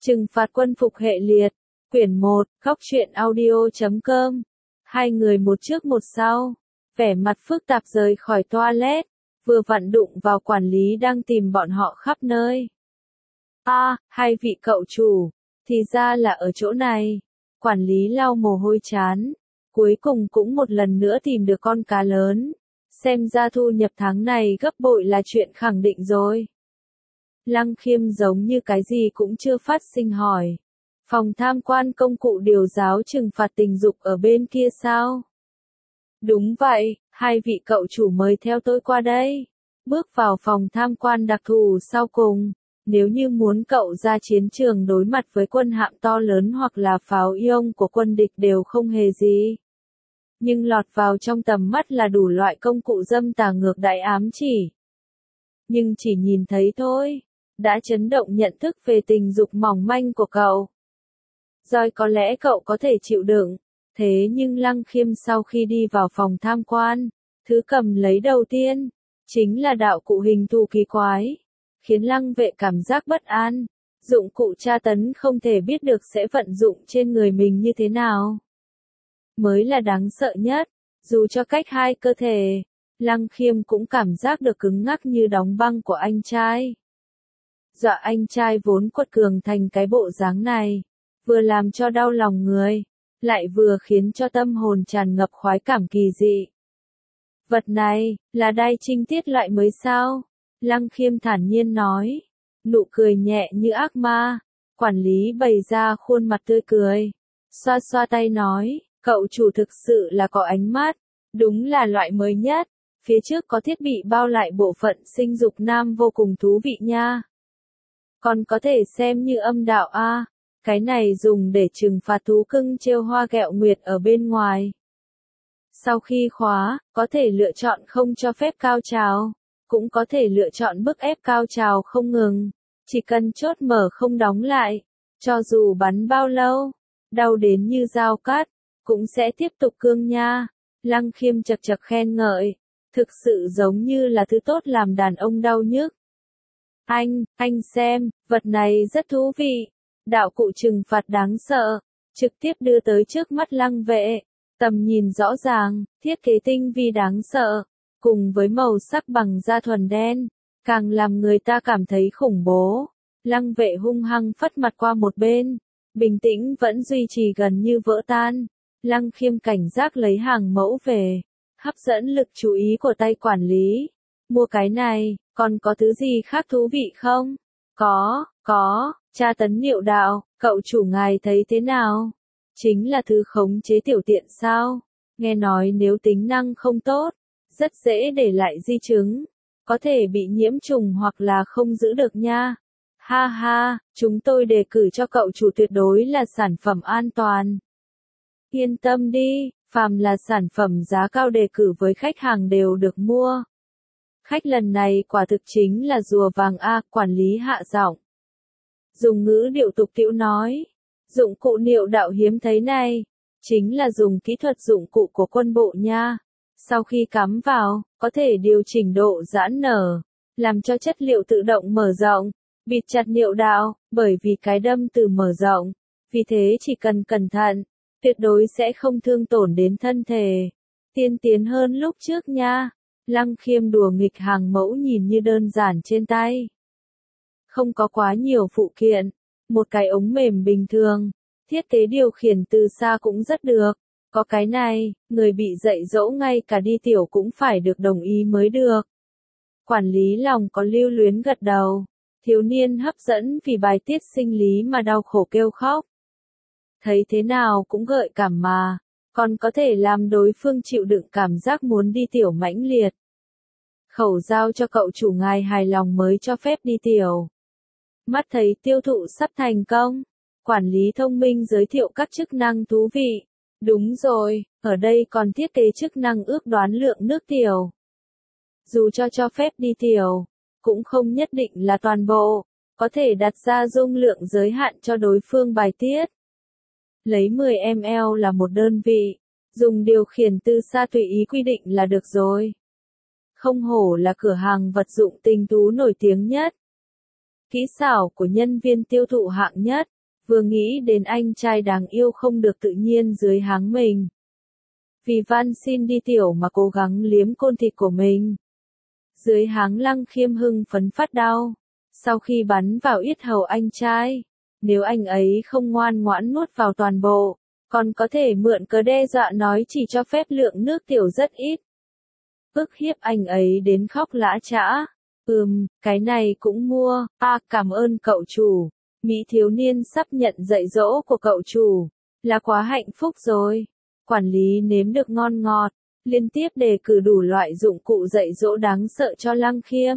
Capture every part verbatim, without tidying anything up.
Trừng phạt quân phục hệ liệt, quyển một, góc truyện audio chấm com. Hai người một trước một sau, vẻ mặt phức tạp rời khỏi toilet, vừa vặn đụng vào quản lý đang tìm bọn họ khắp nơi. A, à, hai vị cậu chủ, thì ra là ở chỗ này. Quản lý lau mồ hôi chán, cuối cùng cũng một lần nữa tìm được con cá lớn. Xem ra thu nhập tháng này gấp bội là chuyện khẳng định rồi. Lăng Khiêm giống như cái gì cũng chưa phát sinh hỏi. Phòng tham quan công cụ điều giáo trừng phạt tình dục ở bên kia sao? Đúng vậy, hai vị cậu chủ mời theo tôi qua đây. Bước vào phòng tham quan đặc thù sau cùng. Nếu như muốn cậu ra chiến trường đối mặt với quân hạm to lớn hoặc là pháo ion của quân địch đều không hề gì. Nhưng lọt vào trong tầm mắt là đủ loại công cụ dâm tà ngược đại ám chỉ. Nhưng chỉ nhìn thấy thôi, đã chấn động nhận thức về tình dục mỏng manh của cậu. Rồi có lẽ cậu có thể chịu đựng, thế nhưng Lăng Khiêm sau khi đi vào phòng tham quan, thứ cầm lấy đầu tiên, chính là đạo cụ hình thù kỳ quái, khiến Lăng Vệ cảm giác bất an, dụng cụ tra tấn không thể biết được sẽ vận dụng trên người mình như thế nào. Mới là đáng sợ nhất, dù cho cách hai cơ thể, Lăng Khiêm cũng cảm giác được cứng ngắc như đóng băng của anh trai. Dọa anh trai vốn quật cường thành cái bộ dáng này, vừa làm cho đau lòng người, lại vừa khiến cho tâm hồn tràn ngập khoái cảm kỳ dị. Vật này, là đai trinh tiết loại mới sao? Lăng Khiêm thản nhiên nói, nụ cười nhẹ như ác ma, quản lý bày ra khuôn mặt tươi cười, xoa xoa tay nói, cậu chủ thực sự là có ánh mắt, đúng là loại mới nhất, phía trước có thiết bị bao lại bộ phận sinh dục nam vô cùng thú vị nha. Còn có thể xem như âm đạo a, cái này dùng để trừng phạt thú cưng trêu hoa ghẹo nguyệt ở bên ngoài. Sau khi khóa, có thể lựa chọn không cho phép cao trào, cũng có thể lựa chọn bức ép cao trào không ngừng, chỉ cần chốt mở không đóng lại, cho dù bắn bao lâu, đau đến như dao cắt, cũng sẽ tiếp tục cương nha. Lăng Khiêm chật chật khen ngợi, thực sự giống như là thứ tốt làm đàn ông đau nhức. Anh, anh xem, vật này rất thú vị. Đạo cụ trừng phạt đáng sợ, trực tiếp đưa tới trước mắt Lăng Vệ, tầm nhìn rõ ràng, thiết kế tinh vi đáng sợ, cùng với màu sắc bằng da thuần đen, càng làm người ta cảm thấy khủng bố. Lăng Vệ hung hăng phất mặt qua một bên, bình tĩnh vẫn duy trì gần như vỡ tan. Lăng Khiêm cảnh giác lấy hàng mẫu về, hấp dẫn lực chú ý của tay quản lý. Mua cái này, còn có thứ gì khác thú vị không? Có, có, tra tấn niệu đạo, cậu chủ ngài thấy thế nào? Chính là thứ khống chế tiểu tiện sao? Nghe nói nếu tính năng không tốt, rất dễ để lại di chứng, có thể bị nhiễm trùng hoặc là không giữ được nha. Ha ha, chúng tôi đề cử cho cậu chủ tuyệt đối là sản phẩm an toàn. Yên tâm đi, phàm là sản phẩm giá cao đề cử với khách hàng đều được mua. Khách lần này quả thực chính là rùa vàng a, quản lý hạ giọng. Dùng ngữ điệu tục tĩu nói, dụng cụ niệu đạo hiếm thấy này, chính là dùng kỹ thuật dụng cụ của quân bộ nha. Sau khi cắm vào, có thể điều chỉnh độ giãn nở, làm cho chất liệu tự động mở rộng, bịt chặt niệu đạo, bởi vì cái đâm từ mở rộng, vì thế chỉ cần cẩn thận, tuyệt đối sẽ không thương tổn đến thân thể. Tiên tiến hơn lúc trước nha. Lăng Khiêm đùa nghịch hàng mẫu nhìn như đơn giản trên tay. Không có quá nhiều phụ kiện, một cái ống mềm bình thường, thiết kế điều khiển từ xa cũng rất được. Có cái này, người bị dạy dỗ ngay cả đi tiểu cũng phải được đồng ý mới được. Quản lý lòng có lưu luyến gật đầu, thiếu niên hấp dẫn vì bài tiết sinh lý mà đau khổ kêu khóc. Thấy thế nào cũng gợi cảm mà, còn có thể làm đối phương chịu đựng cảm giác muốn đi tiểu mãnh liệt. Khẩu giao cho cậu chủ ngài hài lòng mới cho phép đi tiểu. Mắt thấy tiêu thụ sắp thành công, quản lý thông minh giới thiệu các chức năng thú vị. Đúng rồi, ở đây còn thiết kế chức năng ước đoán lượng nước tiểu. Dù cho cho phép đi tiểu, cũng không nhất định là toàn bộ, có thể đặt ra dung lượng giới hạn cho đối phương bài tiết. Lấy mười mi li lít là một đơn vị, dùng điều khiển từ xa tùy ý quy định là được rồi. Không hổ là cửa hàng vật dụng tinh tú nổi tiếng nhất. kỹ xảo của nhân viên tiêu thụ hạng nhất, vừa nghĩ đến anh trai đáng yêu không được tự nhiên dưới háng mình. Vì van xin đi tiểu mà cố gắng liếm côn thịt của mình. Dưới háng Lăng Khiêm hưng phấn phát đau. Sau khi bắn vào yết hầu anh trai, nếu anh ấy không ngoan ngoãn nuốt vào toàn bộ, còn có thể mượn cớ đe dọa nói chỉ cho phép lượng nước tiểu rất ít. Ức hiếp anh ấy đến khóc lã chã. Ừm, cái này cũng mua, à cảm ơn cậu chủ. Mỹ thiếu niên sắp nhận dạy dỗ của cậu chủ, là quá hạnh phúc rồi. Quản lý nếm được ngon ngọt, liên tiếp đề cử đủ loại dụng cụ dạy dỗ đáng sợ cho Lăng Khiêm.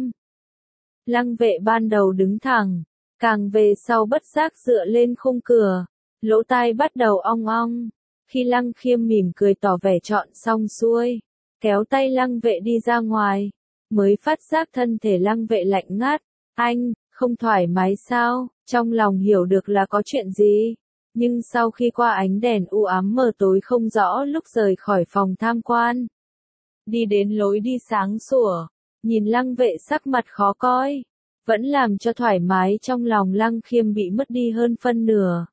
Lăng Vệ ban đầu đứng thẳng, càng về sau bất giác dựa lên khung cửa, lỗ tai bắt đầu ong ong. Khi Lăng Khiêm mỉm cười tỏ vẻ chọn xong xuôi, kéo tay Lăng Vệ đi ra ngoài, mới phát giác thân thể Lăng Vệ lạnh ngắt. Anh, không thoải mái sao? Trong lòng hiểu được là có chuyện gì, nhưng sau khi qua ánh đèn u ám mờ tối không rõ lúc rời khỏi phòng tham quan, đi đến lối đi sáng sủa, nhìn Lăng Vệ sắc mặt khó coi, vẫn làm cho thoải mái trong lòng Lăng Khiêm bị mất đi hơn phân nửa.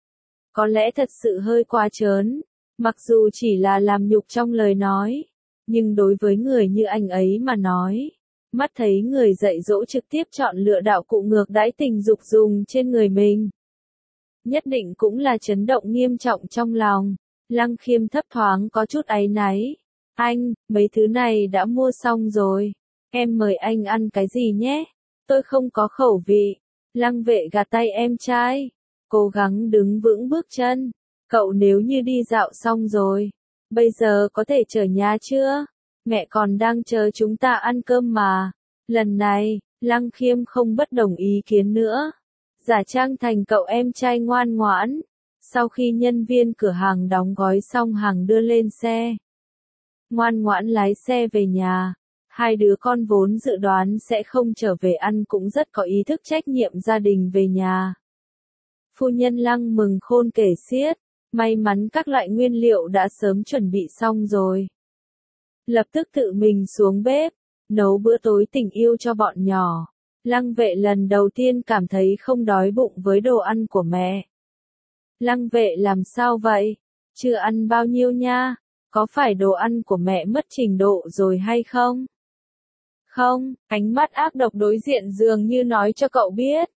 Có lẽ thật sự hơi quá trớn, mặc dù chỉ là làm nhục trong lời nói, nhưng đối với người như anh ấy mà nói, mắt thấy người dạy dỗ trực tiếp chọn lựa đạo cụ ngược đãi tình dục dùng trên người mình, nhất định cũng là chấn động nghiêm trọng trong lòng. Lăng Khiêm thấp thoáng có chút áy náy. Anh, mấy thứ này đã mua xong rồi. Em mời anh ăn cái gì nhé? Tôi không có khẩu vị. Lăng Vệ gạt tay em trai, cố gắng đứng vững bước chân. Cậu nếu như đi dạo xong rồi, bây giờ có thể trở nhà chưa? Mẹ còn đang chờ chúng ta ăn cơm mà. Lần này, Lăng Khiêm không bất đồng ý kiến nữa, giả trang thành cậu em trai ngoan ngoãn. Sau khi nhân viên cửa hàng đóng gói xong hàng đưa lên xe, ngoan ngoãn lái xe về nhà. Hai đứa con vốn dự đoán sẽ không trở về ăn cũng rất có ý thức trách nhiệm gia đình về nhà. Phu nhân Lăng mừng khôn kể xiết, may mắn các loại nguyên liệu đã sớm chuẩn bị xong rồi. Lập tức tự mình xuống bếp, nấu bữa tối tình yêu cho bọn nhỏ. Lăng Vệ lần đầu tiên cảm thấy không đói bụng với đồ ăn của mẹ. Lăng Vệ làm sao vậy? Chưa ăn bao nhiêu nha? Có phải đồ ăn của mẹ mất trình độ rồi hay không? Không, ánh mắt ác độc đối diện dường như nói cho cậu biết.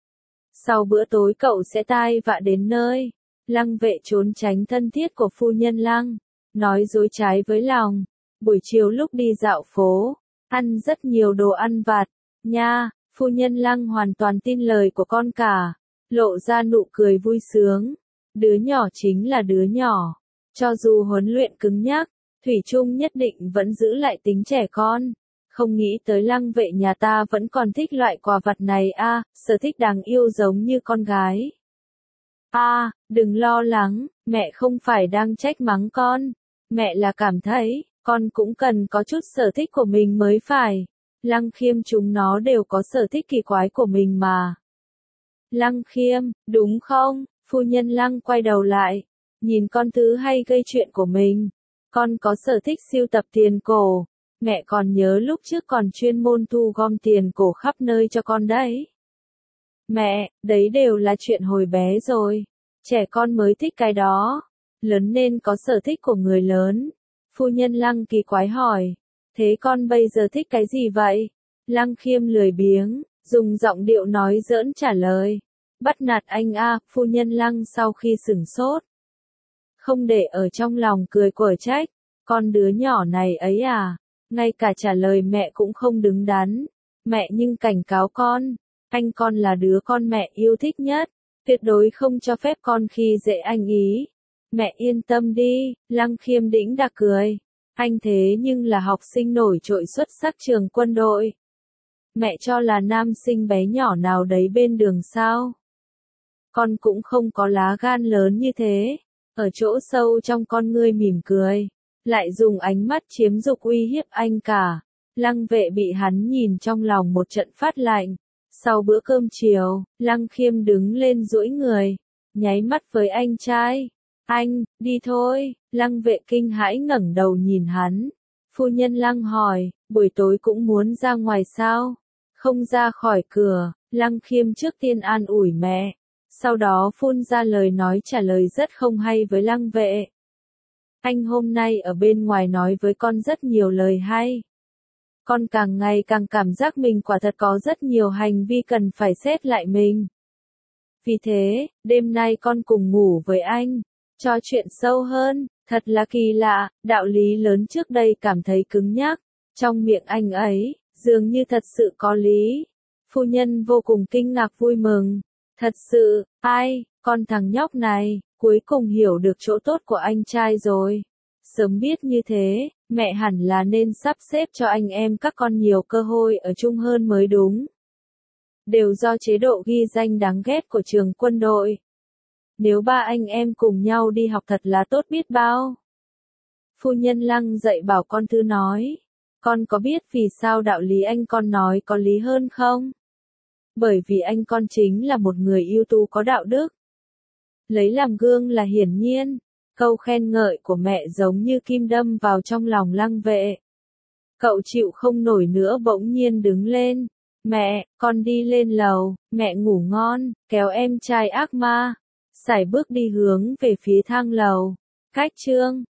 Sau bữa tối cậu sẽ tai vạ đến nơi. Lăng Vệ trốn tránh thân thiết của phu nhân Lăng, nói dối trái với lòng. Buổi chiều lúc đi dạo phố, ăn rất nhiều đồ ăn vặt, nha. Phu nhân Lăng hoàn toàn tin lời của con cả, lộ ra nụ cười vui sướng. Đứa nhỏ chính là đứa nhỏ, cho dù huấn luyện cứng nhắc, thủy chung nhất định vẫn giữ lại tính trẻ con. Không nghĩ tới Lăng Vệ nhà ta vẫn còn thích loại quà vặt này a, à, sở thích đáng yêu giống như con gái. A, à, đừng lo lắng, mẹ không phải đang trách mắng con, mẹ là cảm thấy, con cũng cần có chút sở thích của mình mới phải. Lăng Khiêm chúng nó đều có sở thích kỳ quái của mình mà. Lăng Khiêm, đúng không? Phu nhân Lăng quay đầu lại, nhìn con thứ hay gây chuyện của mình. Con có sở thích sưu tập tiền cổ. Mẹ còn nhớ lúc trước còn chuyên môn thu gom tiền cổ khắp nơi cho con đấy. Mẹ, đấy đều là chuyện hồi bé rồi. Trẻ con mới thích cái đó. Lớn nên có sở thích của người lớn. Phu nhân Lăng kỳ quái hỏi. Thế con bây giờ thích cái gì vậy? Lăng Khiêm lười biếng, dùng giọng điệu nói giỡn trả lời. Bắt nạt anh a, à, phu nhân Lăng sau khi sửng sốt. Không để ở trong lòng cười quở trách. Con đứa nhỏ này ấy à, ngay cả trả lời mẹ cũng không đứng đắn. Mẹ nhưng cảnh cáo con, anh con là đứa con mẹ yêu thích nhất, tuyệt đối không cho phép con khi dễ anh ý. Mẹ yên tâm đi, Lăng Khiêm đĩnh đạc cười. Anh thế nhưng là học sinh nổi trội xuất sắc trường quân đội. Mẹ cho là nam sinh bé nhỏ nào đấy bên đường sao? Con cũng không có lá gan lớn như thế. Ở chỗ sâu trong con ngươi mỉm cười, lại dùng ánh mắt chiếm dục uy hiếp anh cả. Lăng Vệ bị hắn nhìn trong lòng một trận phát lạnh. Sau bữa cơm chiều, Lăng Khiêm đứng lên duỗi người, nháy mắt với anh trai. Anh, đi thôi. Lăng Vệ kinh hãi ngẩng đầu nhìn hắn. Phu nhân Lăng hỏi, buổi tối cũng muốn ra ngoài sao? Không ra khỏi cửa, Lăng Khiêm trước tiên an ủi mẹ, sau đó phun ra lời nói trả lời rất không hay với Lăng Vệ. Anh hôm nay ở bên ngoài nói với con rất nhiều lời hay. Con càng ngày càng cảm giác mình quả thật có rất nhiều hành vi cần phải xét lại mình. Vì thế, đêm nay con cùng ngủ với anh, trò chuyện sâu hơn, thật là kỳ lạ, đạo lý lớn trước đây cảm thấy cứng nhắc, trong miệng anh ấy, dường như thật sự có lý. Phu nhân vô cùng kinh ngạc vui mừng, thật sự, ai, con thằng nhóc này, cuối cùng hiểu được chỗ tốt của anh trai rồi. Sớm biết như thế, mẹ hẳn là nên sắp xếp cho anh em các con nhiều cơ hội ở chung hơn mới đúng. Đều do chế độ ghi danh đáng ghét của trường quân đội. Nếu ba anh em cùng nhau đi học thật là tốt biết bao. Phu nhân Lăng dạy bảo con Thư nói, con có biết vì sao đạo lý anh con nói có lý hơn không? Bởi vì anh con chính là một người ưu tú có đạo đức. Lấy làm gương là hiển nhiên, câu khen ngợi của mẹ giống như kim đâm vào trong lòng Lăng Vệ. Cậu chịu không nổi nữa bỗng nhiên đứng lên, mẹ, con đi lên lầu, mẹ ngủ ngon, kéo em trai ác ma, sải bước đi hướng về phía thang lầu. Cách chương